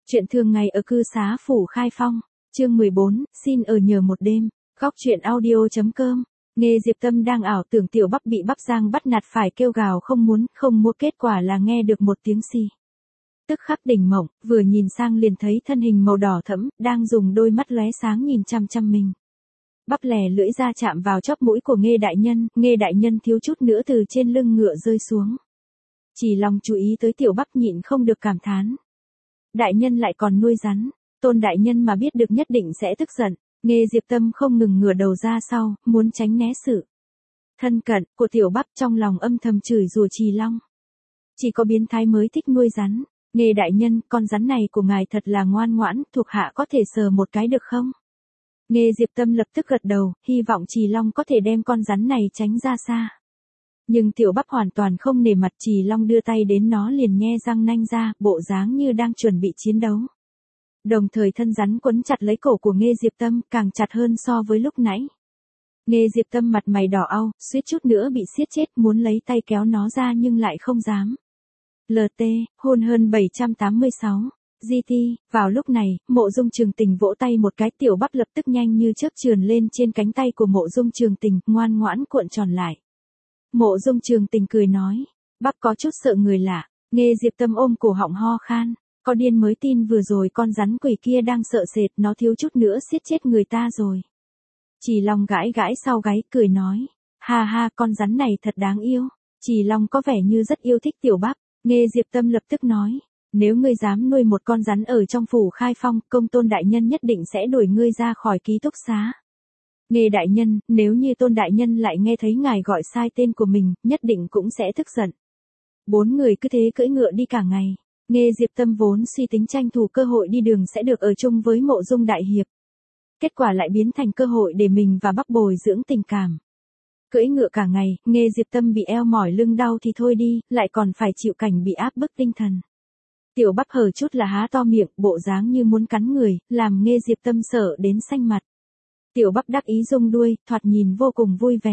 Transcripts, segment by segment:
Chuyện thường ngày ở cư xá phủ Khai Phong, chương 14, xin ở nhờ một đêm, góc chuyện audio.com. Nghe Diệp Tâm đang ảo tưởng Tiểu Bắc bị Bắc Giang bắt nạt phải kêu gào không muốn, không mua, kết quả là nghe được một tiếng xì. Tức khắc tỉnh mộng, vừa nhìn sang liền thấy thân hình màu đỏ thẫm, đang dùng đôi mắt lóe sáng nhìn chăm chăm mình. Bắc lè lưỡi ra chạm vào chóp mũi của Nghe đại nhân thiếu chút nữa từ trên lưng ngựa rơi xuống. Chỉ lòng chú ý tới Tiểu Bắc nhịn không được cảm thán. Đại nhân lại còn nuôi rắn, Tôn đại nhân mà biết được nhất định sẽ tức giận. Nghe Diệp Tâm không ngừng ngửa đầu ra sau, muốn tránh né sự thân cận của Tiểu Bắc, trong lòng âm thầm chửi rủa Trì Long. Chỉ có biến thái mới thích nuôi rắn. Nghe đại nhân, con rắn này của ngài thật là ngoan ngoãn, thuộc hạ có thể sờ một cái được không? Nghe Diệp Tâm lập tức gật đầu, hy vọng Trì Long có thể đem con rắn này tránh ra xa. Nhưng Tiểu Bắc hoàn toàn không nể mặt, Trì Long đưa tay đến nó liền nhe răng nanh ra, bộ dáng như đang chuẩn bị chiến đấu. Đồng thời thân rắn quấn chặt lấy cổ của Nghe Diệp Tâm, càng chặt hơn so với lúc nãy. Nghe Diệp Tâm mặt mày đỏ au, suýt chút nữa bị siết chết, muốn lấy tay kéo nó ra nhưng lại không dám. LT, hôn hơn 786. GT, vào lúc này, Mộ Dung Trường Tình vỗ tay một cái, Tiểu Bắc lập tức nhanh như chớp trườn lên trên cánh tay của Mộ Dung Trường Tình, ngoan ngoãn cuộn tròn lại. Mộ Dung Trường Tình cười nói, Bắc có chút sợ người lạ. Nghe Diệp Tâm ôm cổ họng ho khan, có điên mới tin vừa rồi con rắn quỷ kia đang sợ sệt, nó thiếu chút nữa siết chết người ta rồi. Trì Long gãi gãi sau gáy cười nói, ha ha, con rắn này thật đáng yêu. Trì Long có vẻ như rất yêu thích Tiểu Bắc. Nghe Diệp Tâm lập tức nói, nếu ngươi dám nuôi một con rắn ở trong phủ Khai Phong, công Tôn đại nhân nhất định sẽ đuổi ngươi ra khỏi ký túc xá. Nghe đại nhân, nếu như Tôn đại nhân lại nghe thấy ngài gọi sai tên của mình, nhất định cũng sẽ tức giận. Bốn người cứ thế cưỡi ngựa đi cả ngày. Nghe Diệp Tâm vốn suy tính tranh thủ cơ hội đi đường sẽ được ở chung với Mộ Dung đại hiệp. Kết quả lại biến thành cơ hội để mình và Bắc bồi dưỡng tình cảm. Cưỡi ngựa cả ngày, Nghe Diệp Tâm bị eo mỏi lưng đau thì thôi đi, lại còn phải chịu cảnh bị áp bức tinh thần. Tiểu Bắc hờ chút là há to miệng, bộ dáng như muốn cắn người, làm Nghe Diệp Tâm sợ đến xanh mặt. Tiểu Bắc đắc ý rung đuôi, thoạt nhìn vô cùng vui vẻ.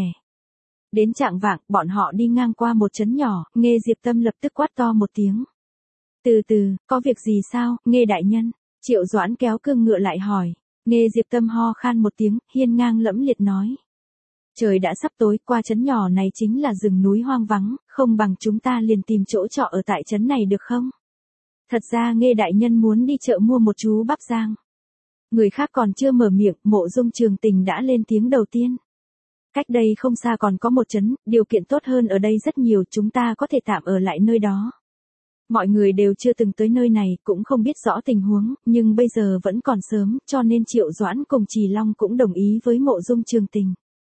Đến chạng vạng, bọn họ đi ngang qua một trấn nhỏ, Nghe Diệp Tâm lập tức quát to một tiếng. Từ từ, có việc gì sao, Nghe đại nhân? Triệu Doãn kéo cương ngựa lại hỏi. Nghe Diệp Tâm ho khan một tiếng, hiên ngang lẫm liệt nói. Trời đã sắp tối, qua trấn nhỏ này chính là rừng núi hoang vắng, không bằng chúng ta liền tìm chỗ trọ ở tại trấn này được không? Thật ra Nghe đại nhân muốn đi chợ mua một chú bắp rang. Người khác còn chưa mở miệng, Mộ Dung Trường Tình đã lên tiếng đầu tiên. Cách đây không xa còn có một trấn, điều kiện tốt hơn ở đây rất nhiều, chúng ta có thể tạm ở lại nơi đó. Mọi người đều chưa từng tới nơi này, cũng không biết rõ tình huống, nhưng bây giờ vẫn còn sớm, cho nên Triệu Doãn cùng Trì Long cũng đồng ý với Mộ Dung Trường Tình.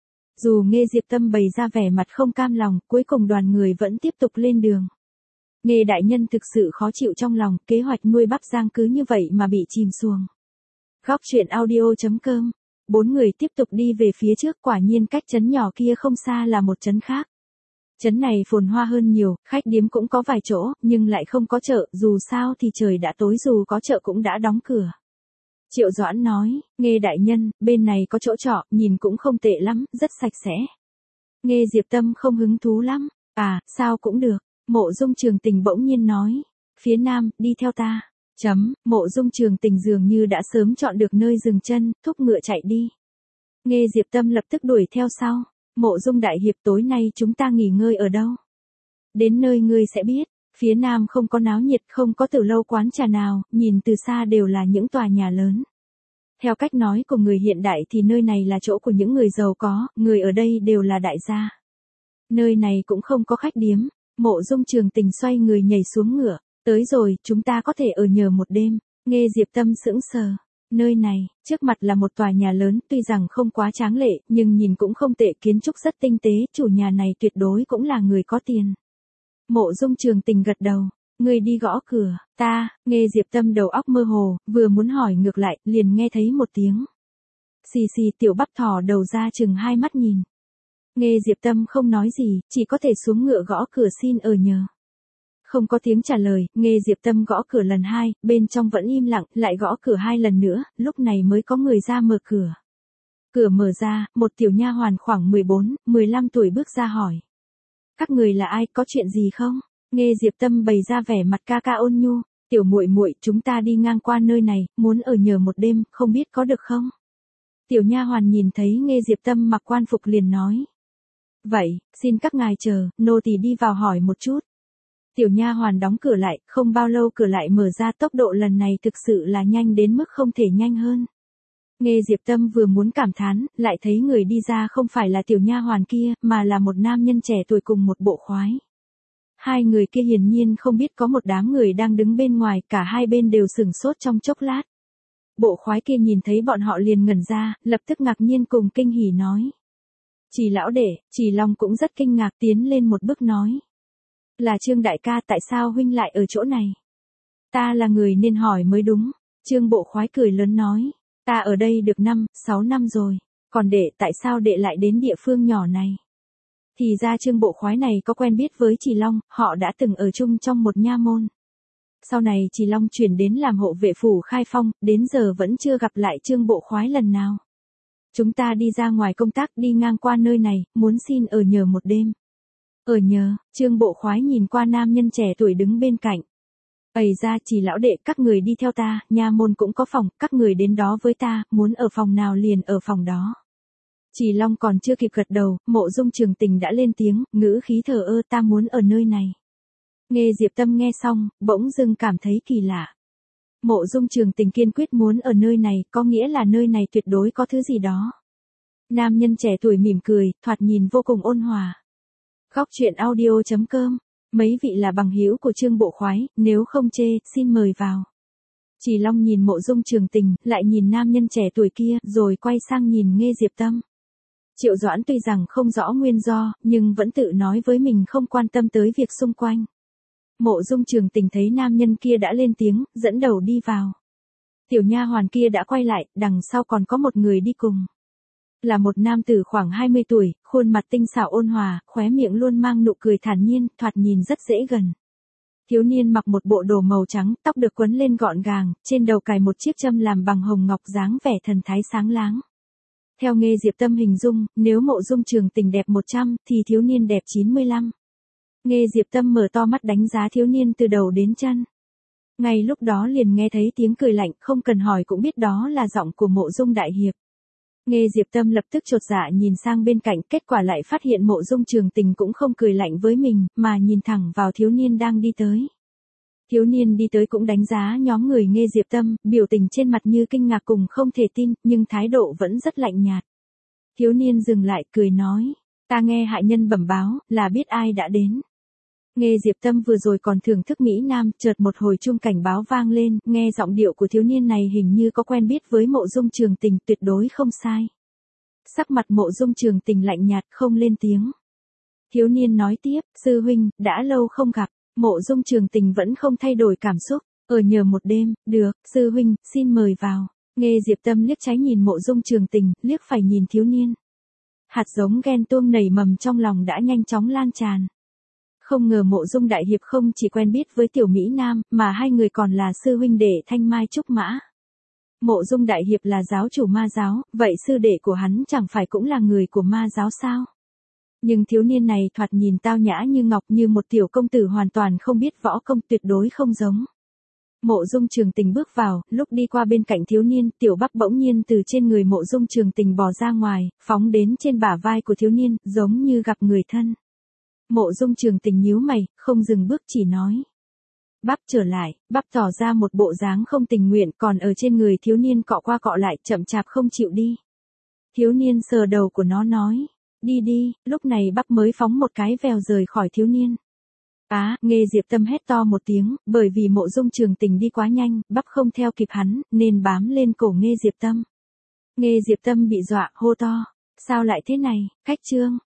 Dù Nghe Diệp Tâm bày ra vẻ mặt không cam lòng, cuối cùng đoàn người vẫn tiếp tục lên đường. Nghe đại nhân thực sự khó chịu trong lòng, kế hoạch nuôi bắp rang cứ như vậy mà bị chìm xuồng. Góc chuyện audio.com. Bốn người tiếp tục đi về phía trước, quả nhiên cách trấn nhỏ kia không xa là một trấn khác. Trấn này phồn hoa hơn nhiều, khách điếm cũng có vài chỗ, nhưng lại không có chợ, dù sao thì trời đã tối, dù có chợ cũng đã đóng cửa. Triệu Doãn nói, Nghe đại nhân, bên này có chỗ trọ, nhìn cũng không tệ lắm, rất sạch sẽ. Nghe Diệp Tâm không hứng thú lắm, sao cũng được. Mộ Dung Trường Tình bỗng nhiên nói, phía nam, đi theo ta. Mộ Dung Trường Tình dường như đã sớm chọn được nơi dừng chân, thúc ngựa chạy đi. Nghe Diệp Tâm lập tức đuổi theo sau. Mộ Dung đại hiệp, tối nay chúng ta nghỉ ngơi ở đâu? Đến nơi ngươi sẽ biết. Phía nam không có náo nhiệt, không có từ lâu quán trà nào, nhìn từ xa đều là những tòa nhà lớn. Theo cách nói của người hiện đại thì nơi này là chỗ của những người giàu có, người ở đây đều là đại gia. Nơi này cũng không có khách điếm. Mộ Dung Trường Tình xoay người nhảy xuống ngựa. Tới rồi, chúng ta có thể ở nhờ một đêm. Nghe Diệp Tâm sững sờ. Nơi này, trước mặt là một tòa nhà lớn, tuy rằng không quá tráng lệ, nhưng nhìn cũng không tệ, kiến trúc rất tinh tế, chủ nhà này tuyệt đối cũng là người có tiền. Mộ Dung Trường Tình gật đầu, người đi gõ cửa, Nghe Diệp Tâm đầu óc mơ hồ, vừa muốn hỏi ngược lại, liền nghe thấy một tiếng. Xì xì, Tiểu Bắc thò đầu ra chừng hai mắt nhìn. Nghe Diệp Tâm không nói gì, chỉ có thể xuống ngựa gõ cửa xin ở nhờ. Không có tiếng trả lời, Nghe Diệp Tâm gõ cửa lần hai, bên trong vẫn im lặng, lại gõ cửa hai lần nữa, lúc này mới có người ra mở cửa. Cửa mở ra, một tiểu nha hoàn khoảng 14, 15 tuổi bước ra hỏi. Các người là ai, có chuyện gì không? Nghe Diệp Tâm bày ra vẻ mặt ca ca ôn nhu. Tiểu muội muội, chúng ta đi ngang qua nơi này, muốn ở nhờ một đêm, không biết có được không? Tiểu nha hoàn nhìn thấy Nghê Diệp Tâm mặc quan phục liền nói. Vậy, xin các ngài chờ, nô tỳ đi vào hỏi một chút. Tiểu nha hoàn đóng cửa lại, không bao lâu cửa lại mở ra, tốc độ lần này thực sự là nhanh đến mức không thể nhanh hơn. Nghê Diệp Tâm vừa muốn cảm thán, lại thấy người đi ra không phải là tiểu nha hoàn kia, mà là một nam nhân trẻ tuổi cùng một bộ khoái. Hai người kia hiển nhiên không biết có một đám người đang đứng bên ngoài, cả hai bên đều sửng sốt trong chốc lát. Bộ khoái kia nhìn thấy bọn họ liền ngẩn ra, lập tức ngạc nhiên cùng kinh hỉ nói. Chỉ lão đệ, Chỉ Long cũng rất kinh ngạc tiến lên một bước nói. Là Trương đại ca, tại sao huynh lại ở chỗ này? Ta là người nên hỏi mới đúng. Trương bộ khoái cười lớn nói. Ta ở đây được 6 năm rồi. Còn đệ, tại sao đệ lại đến địa phương nhỏ này? Thì ra Trương bộ khoái này có quen biết với Chỉ Long, họ đã từng ở chung trong một nha môn. Sau này Chỉ Long chuyển đến làm hộ vệ phủ Khai Phong, đến giờ vẫn chưa gặp lại Trương bộ khoái lần nào. Chúng ta đi ra ngoài công tác, đi ngang qua nơi này, muốn xin ở nhờ một đêm. Ở nhờ, Trương bộ khoái nhìn qua nam nhân trẻ tuổi đứng bên cạnh. Ây ra, Chỉ lão đệ, các người đi theo ta, nha môn cũng có phòng, các người đến đó với ta, muốn ở phòng nào liền ở phòng đó. Chỉ Long còn chưa kịp gật đầu, Mộ Dung Trường Tình đã lên tiếng, ngữ khí thờ ơ, ta muốn ở nơi này. Nghê Diệp Tâm nghe xong, bỗng dưng cảm thấy kỳ lạ. Mộ Dung Trường Tình kiên quyết muốn ở nơi này, có nghĩa là nơi này tuyệt đối có thứ gì đó. Nam nhân trẻ tuổi mỉm cười, thoạt nhìn vô cùng ôn hòa. Góc truyện audio.com. Mấy vị là bằng hữu của Trương bộ khoái, nếu không chê, xin mời vào. Chỉ Long nhìn Mộ Dung Trường Tình, lại nhìn nam nhân trẻ tuổi kia, rồi quay sang nhìn Nghê Diệp Tâm. Triệu Doãn tuy rằng không rõ nguyên do, nhưng vẫn tự nói với mình không quan tâm tới việc xung quanh. Mộ Dung Trường Tình thấy nam nhân kia đã lên tiếng, dẫn đầu đi vào. Tiểu nha hoàn kia đã quay lại, đằng sau còn có một người đi cùng. Là một nam tử khoảng 20 tuổi, khuôn mặt tinh xảo ôn hòa, khóe miệng luôn mang nụ cười thản nhiên, thoạt nhìn rất dễ gần. Thiếu niên mặc một bộ đồ màu trắng, tóc được quấn lên gọn gàng, trên đầu cài một chiếc châm làm bằng hồng ngọc dáng vẻ thần thái sáng láng. Theo Nghê Diệp Tâm hình dung, nếu Mộ Dung Trường Tình đẹp 100, thì thiếu niên đẹp 95. Nghê Diệp Tâm mở to mắt đánh giá thiếu niên từ đầu đến chân. Ngay lúc đó liền nghe thấy tiếng cười lạnh, không cần hỏi cũng biết đó là giọng của Mộ Dung đại hiệp. Nghê Diệp Tâm lập tức chột dạ nhìn sang bên cạnh, kết quả lại phát hiện Mộ Dung Trường Tình cũng không cười lạnh với mình, mà nhìn thẳng vào thiếu niên đang đi tới. Thiếu niên đi tới cũng đánh giá nhóm người Nghê Diệp Tâm, biểu tình trên mặt như kinh ngạc cùng không thể tin, nhưng thái độ vẫn rất lạnh nhạt. Thiếu niên dừng lại, cười nói, ta nghe hạ nhân bẩm báo, là biết ai đã đến. Nghê Diệp Tâm vừa rồi còn thưởng thức Mỹ Nam, chợt một hồi chuông cảnh báo vang lên, nghe giọng điệu của thiếu niên này hình như có quen biết với Mộ Dung Trường Tình, tuyệt đối không sai. Sắc mặt Mộ Dung Trường Tình lạnh nhạt, không lên tiếng. Thiếu niên nói tiếp, sư huynh, đã lâu không gặp. Mộ Dung Trường Tình vẫn không thay đổi cảm xúc, ở nhờ một đêm, được, sư huynh, xin mời vào. Nghê Diệp Tâm liếc trái nhìn Mộ Dung Trường Tình, liếc phải nhìn thiếu niên. Hạt giống ghen tuông nảy mầm trong lòng đã nhanh chóng lan tràn. Không ngờ Mộ Dung đại hiệp không chỉ quen biết với tiểu Mỹ Nam, mà hai người còn là sư huynh đệ Thanh Mai Trúc Mã. Mộ Dung đại hiệp là giáo chủ ma giáo, vậy sư đệ của hắn chẳng phải cũng là người của ma giáo sao? Nhưng thiếu niên này thoạt nhìn tao nhã như ngọc, như một tiểu công tử hoàn toàn không biết võ công, tuyệt đối không giống. Mộ Dung Trường Tình bước vào, lúc đi qua bên cạnh thiếu niên, tiểu bắp bỗng nhiên từ trên người Mộ Dung Trường Tình bò ra ngoài, phóng đến trên bả vai của thiếu niên, giống như gặp người thân. Mộ Dung Trường Tình nhíu mày, không dừng bước chỉ nói. Bắp trở lại, bắp tỏ ra một bộ dáng không tình nguyện, còn ở trên người thiếu niên cọ qua cọ lại, chậm chạp không chịu đi. Thiếu niên sờ đầu của nó nói. Đi đi, lúc này bắp mới phóng một cái vèo rời khỏi thiếu niên. Nghê Diệp Tâm hét to một tiếng, bởi vì Mộ Dung Trường Tình đi quá nhanh, bắp không theo kịp hắn, nên bám lên cổ Nghê Diệp Tâm. Nghê Diệp Tâm bị dọa, hô to. Sao lại thế này, khách trương,